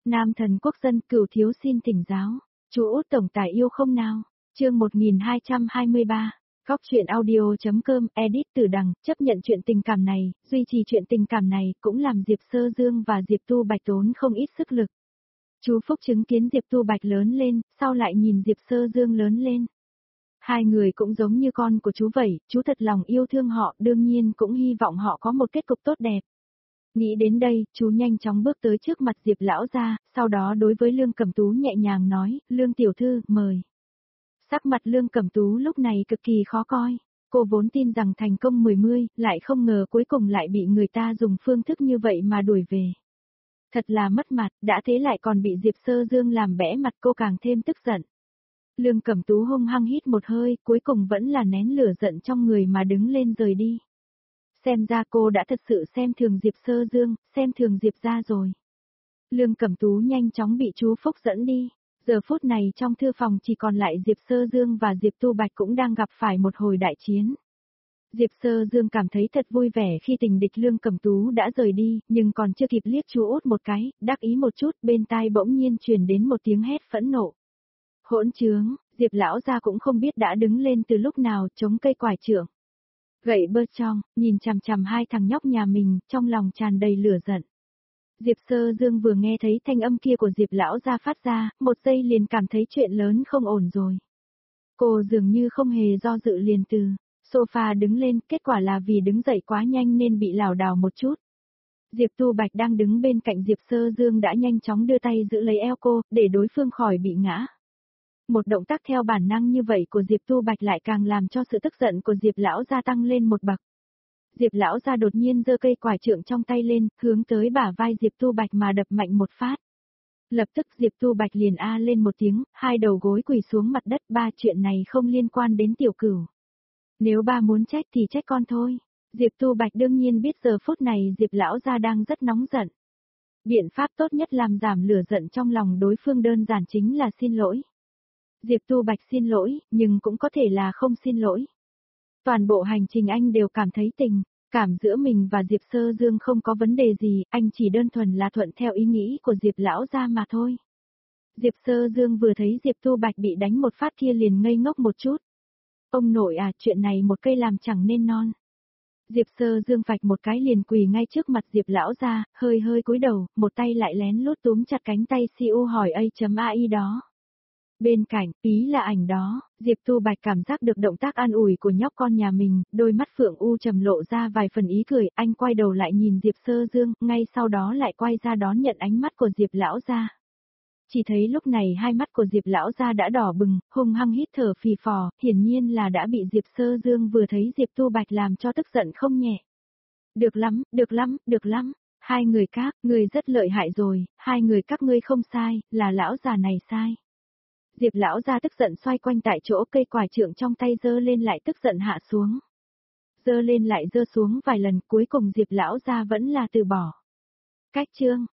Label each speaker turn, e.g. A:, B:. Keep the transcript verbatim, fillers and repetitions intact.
A: Nam thần quốc dân cửu thiếu xin thỉnh giáo. Chú Út tổng tài yêu không nào? Chương một nghìn hai trăm hai mươi ba. Góc truyện audio.com edit từ đằng, chấp nhận chuyện tình cảm này, duy trì chuyện tình cảm này cũng làm Diệp Sơ Dương và Diệp Tu Bạch tốn không ít sức lực. Chú Phúc chứng kiến Diệp Tu Bạch lớn lên, sau lại nhìn Diệp Sơ Dương lớn lên. Hai người cũng giống như con của chú vậy, chú thật lòng yêu thương họ, đương nhiên cũng hy vọng họ có một kết cục tốt đẹp. Nghĩ đến đây, chú nhanh chóng bước tới trước mặt Diệp lão gia, sau đó đối với Lương Cẩm Tú nhẹ nhàng nói, Lương tiểu thư, mời. Sắc mặt Lương Cẩm Tú lúc này cực kỳ khó coi, cô vốn tin rằng thành công mười mươi, lại không ngờ cuối cùng lại bị người ta dùng phương thức như vậy mà đuổi về. Thật là mất mặt, đã thế lại còn bị Diệp Sơ Dương làm bẽ mặt, cô càng thêm tức giận. Lương Cẩm Tú hung hăng hít một hơi, cuối cùng vẫn là nén lửa giận trong người mà đứng lên rời đi. Xem ra cô đã thật sự xem thường Diệp Sơ Dương, xem thường Diệp gia rồi. Lương Cẩm Tú nhanh chóng bị chú Phúc dẫn đi. Giờ phút này trong thư phòng chỉ còn lại Diệp Sơ Dương và Diệp Tu Bạch cũng đang gặp phải một hồi đại chiến. Diệp Sơ Dương cảm thấy thật vui vẻ khi tình địch Lương Cẩm Tú đã rời đi, nhưng còn chưa kịp liếc chú Út một cái, đắc ý một chút, bên tai bỗng nhiên truyền đến một tiếng hét phẫn nộ. Hỗn trướng, Diệp lão gia cũng không biết đã đứng lên từ lúc nào, chống cây quải trượng. Gậy bơ trong, nhìn chằm chằm hai thằng nhóc nhà mình, trong lòng tràn đầy lửa giận. Diệp Sơ Dương vừa nghe thấy thanh âm kia của Diệp lão gia phát ra, một giây liền cảm thấy chuyện lớn không ổn rồi. Cô dường như không hề do dự liền từ sofa đứng lên, kết quả là vì đứng dậy quá nhanh nên bị lảo đảo một chút. Diệp Tu Bạch đang đứng bên cạnh Diệp Sơ Dương đã nhanh chóng đưa tay giữ lấy eo cô, để đối phương khỏi bị ngã. Một động tác theo bản năng như vậy của Diệp Tu Bạch lại càng làm cho sự tức giận của Diệp lão gia tăng lên một bậc. Diệp lão gia đột nhiên giơ cây quải trượng trong tay lên, hướng tới bả vai Diệp Tu Bạch mà đập mạnh một phát. Lập tức Diệp Tu Bạch liền a lên một tiếng, hai đầu gối quỳ xuống mặt đất, ba chuyện này không liên quan đến tiểu cửu. Nếu ba muốn trách thì trách con thôi. Diệp Tu Bạch đương nhiên biết giờ phút này Diệp lão gia đang rất nóng giận. Biện pháp tốt nhất làm giảm lửa giận trong lòng đối phương đơn giản chính là xin lỗi. Diệp Tu Bạch xin lỗi, nhưng cũng có thể là không xin lỗi. Toàn bộ hành trình anh đều cảm thấy tình cảm giữa mình và Diệp Sơ Dương không có vấn đề gì, anh chỉ đơn thuần là thuận theo ý nghĩ của Diệp lão gia mà thôi. Diệp Sơ Dương vừa thấy Diệp Tu Bạch bị đánh một phát kia liền ngây ngốc một chút. Ông nội à, chuyện này một cây làm chẳng nên non. Diệp Sơ Dương vạch một cái liền quỳ ngay trước mặt Diệp lão gia, hơi hơi cúi đầu, một tay lại lén lút túm chặt cánh tay xê u hỏi A.ai đó. Bên cạnh, ý là ảnh đó, Diệp Tu Bạch cảm giác được động tác an ủi của nhóc con nhà mình, đôi mắt Phượng U trầm lộ ra vài phần ý cười, anh quay đầu lại nhìn Diệp Sơ Dương, ngay sau đó lại quay ra đón nhận ánh mắt của Diệp lão gia. Chỉ thấy lúc này hai mắt của Diệp lão gia đã đỏ bừng, hung hăng hít thở phì phò, hiển nhiên là đã bị Diệp Sơ Dương vừa thấy Diệp Tu Bạch làm cho tức giận không nhẹ. Được lắm, được lắm, được lắm, hai người các, người rất lợi hại rồi, hai người các ngươi không sai, là lão già này sai. Diệp lão gia tức giận xoay quanh tại chỗ, cây quải trượng trong tay giơ lên lại tức giận hạ xuống. Giơ lên lại giơ xuống vài lần, cuối cùng Diệp lão gia vẫn là từ bỏ. Cách chương